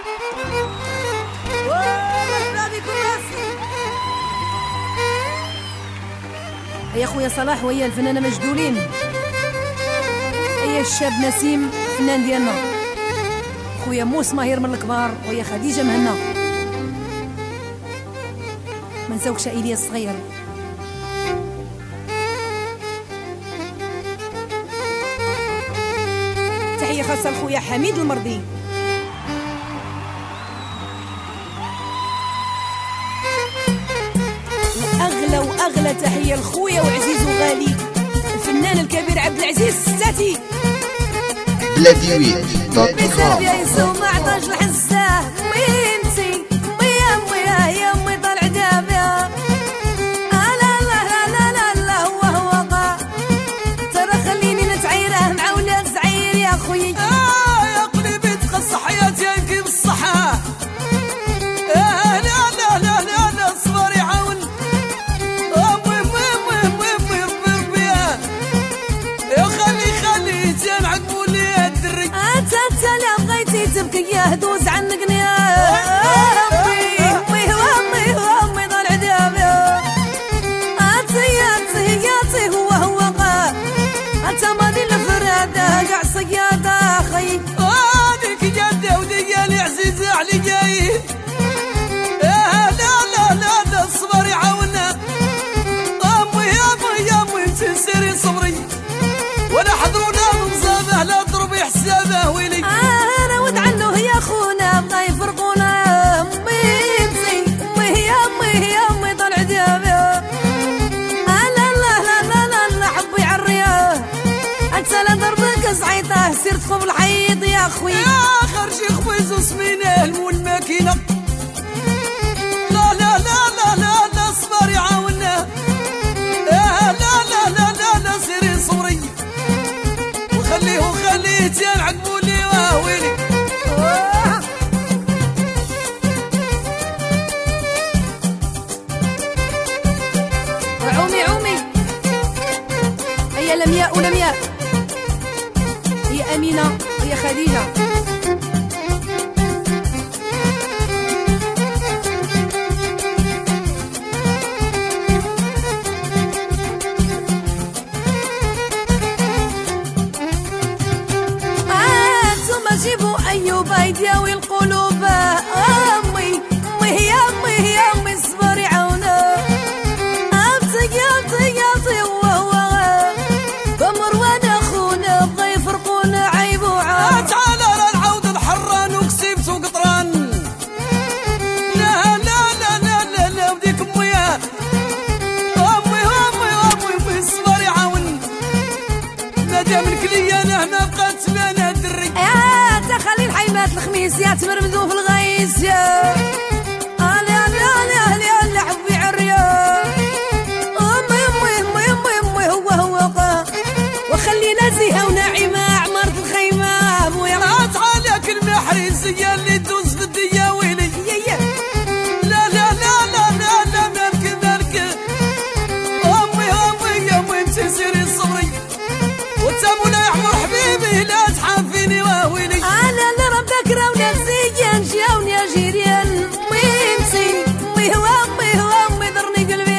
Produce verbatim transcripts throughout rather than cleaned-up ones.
يا خويا صلاح ويا الفنانه مجدولين، يا الشاب نسيم فنان ديالنا، خويا موس ماهر من الكبار، ويا خديجه مهنا، ما نساوكش ايليا الصغير. تحيه خاصه لخويا حميد المرضي. واغلى واغلى تحيه لخويا وعزيز وغالي الفنان الكبير عبد العزيز الستاتي. بلادي ويت دوت كوم. يا يسوع ما عطاش الحساه ميمتي ميا ميا يا امي طالع دابا. لا لا لا لا لا لا هو هو قا ترى خليني نتعيره مع ولاد زعير يا خويا. اه يا قلبي تقص حياتي يمكن بالصحة. اه لا لا لا لا لا الصبر يعاون. اه مهم مهم مهم مهم ربي يا خلي خلي جامع قبولي الدري. انت انت لا بغيتي تبكي يا دوز عنك يا امي امي امي امي طالع دابا. انت يا انت يا هو هو قا انت ماضي الفراده كاع صياده خي. هذيك جده وديالي عزيزه علي جاي. اه لا لا لا لا الصبر يعاوننا. امي يا امي يا امي تنسري صبري ولا حضرونا بمصابه لا ضربي حسابه ويلي. انا ود عنه يا خونا بغا يفرقونا. امي امي امي يا امي يا امي طالع دابا. لا لا لا لا لا لا حبي عالرياه انت لا ضربك زعيطه سير تخوف الحيط يا خويا. يا خرجي خبيز وسمينه المو الماكينه. لا لا لا لا لا لا الصبر يعاوننا. لا لا لا لا لا سيري صبري وخليه وخليه تيان عقبولي واهويلي. عومي عومي هيا لمياء ولمياء، هي امينه هي خديجه. انتم جيبوا ايوب يداوي القلوب. امي امي يا امي يا امي الصبر يعاونا. امتي امتي امتي هو هو بمروان اخونا بغا يفرقونا عيب وعار. تعال لا العود الحران وكسبت وقطران. لا لا لا لا لا لا وديك امي امي امي امي امي الصبر يعاون. مادام الكليه انا ما بقات تبان الدري. يا تخلي الحيمات الخميس يا تمرمدو في الغيس يا. لا لا لا لا لا حبي عريا. امي امي امي امي امي هو هو قا وخلينا زيها وناعمه عمرت الخيمه ابويا. ما تعالك المحرزيه اللي تدوز في الدنيا ويلي. لا لا لا لا لا لا مالك مالك. امي امي يا امي انت سيري صبري وتابو لا يعمر حبيبي لا تحافيني واهويلي. انا اللي ربك راونا زيان جاوني يا جيران. امي امسي امي هو امي هو امي ضرني قلبي.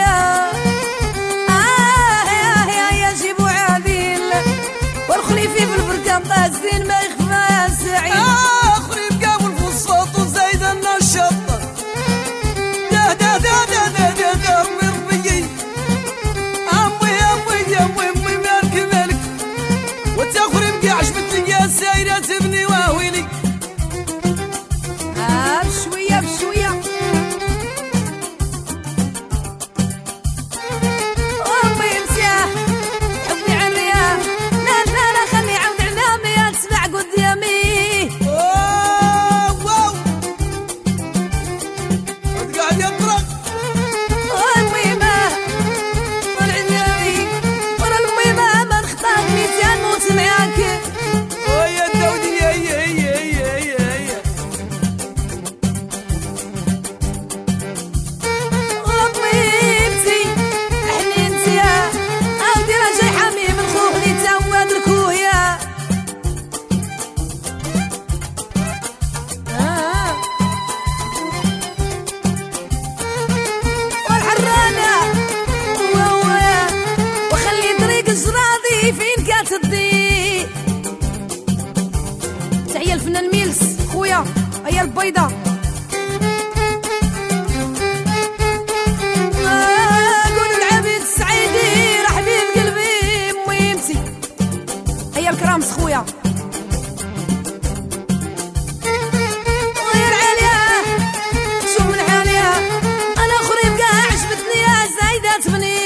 اه يا يا يا جيبوا عادل والخليفي في البركه قاسين ما يخفى سعيد. اه خريب قابل الفوسفاط وزايد النشط. دا دا دا دا دا دا دا امي ربي. امي امي امي امي مالك مالك وانت خريب قاع عجبتني يا سايره تبني واهويلي. آه بشويه بشويه. امي مسياه حبي عالرياه. لا لا لا خلي عود علامي تسمع قدامي. واو واو قاعد يطرق. امي ما طلع ديالي ورا المي ما ما نخطاك ميتين موت معاك. ويا الدودي هي هي هي الفنان ميلس خويا هيا البيضة. آه قولوا العبيد السعيدي راح بيه قلبي ميمتي. هيا الكرامس خويا غير عليا شو من حاليا انا اخري بقى عجبتني يا زايدة تبني.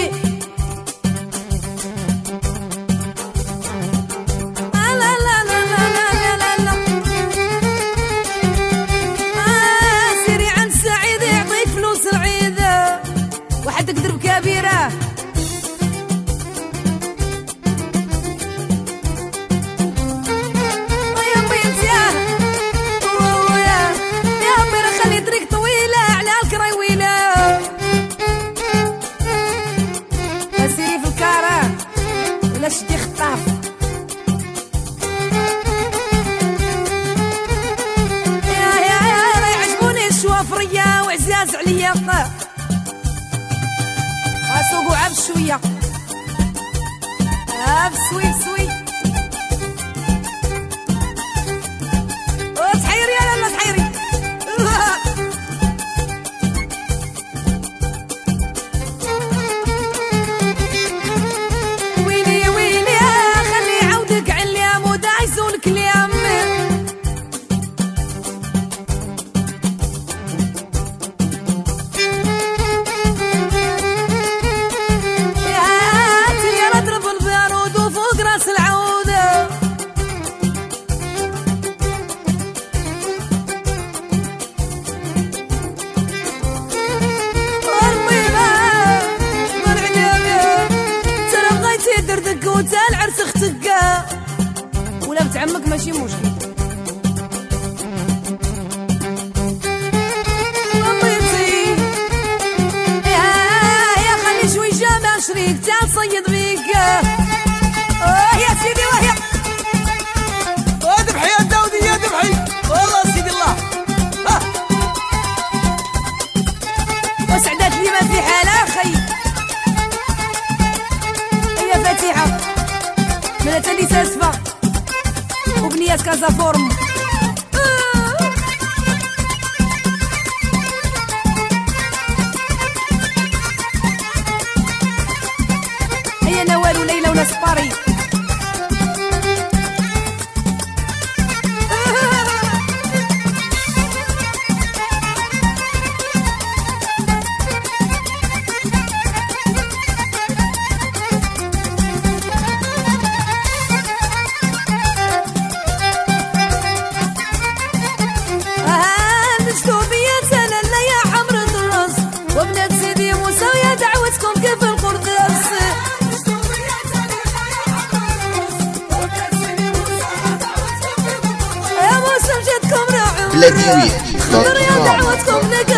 تقدر كبيرة يا بنت يا يا يا بيرة خلي طريق طويلة على الكرايويلة سيري في الكارة ولا شدي خطاف. يا يا يا لا يعجبوني الشوافرية وعزاز عليا سوقوا عب شوية عب سوي سوي تحيري يا لالا تحيري. ويلي ويلي خلي عودك عليا مودا يزولك اليم. وتا العرس اختك ولا بنت عمك ماشي مشكل. بنتي يا يا خلي شوي جامع شريك تعال صيد بيك. اه يا سيدي وهي ذبحي يا داودي يا ذبحي والله سيدي الله. ها وسعدات لي ما في حالة خي. هي فاتحة من تالي ساسفة وبنيات كازا فورم. هيا نوال وليلى وناس باري. بلاديويت دوت كوم.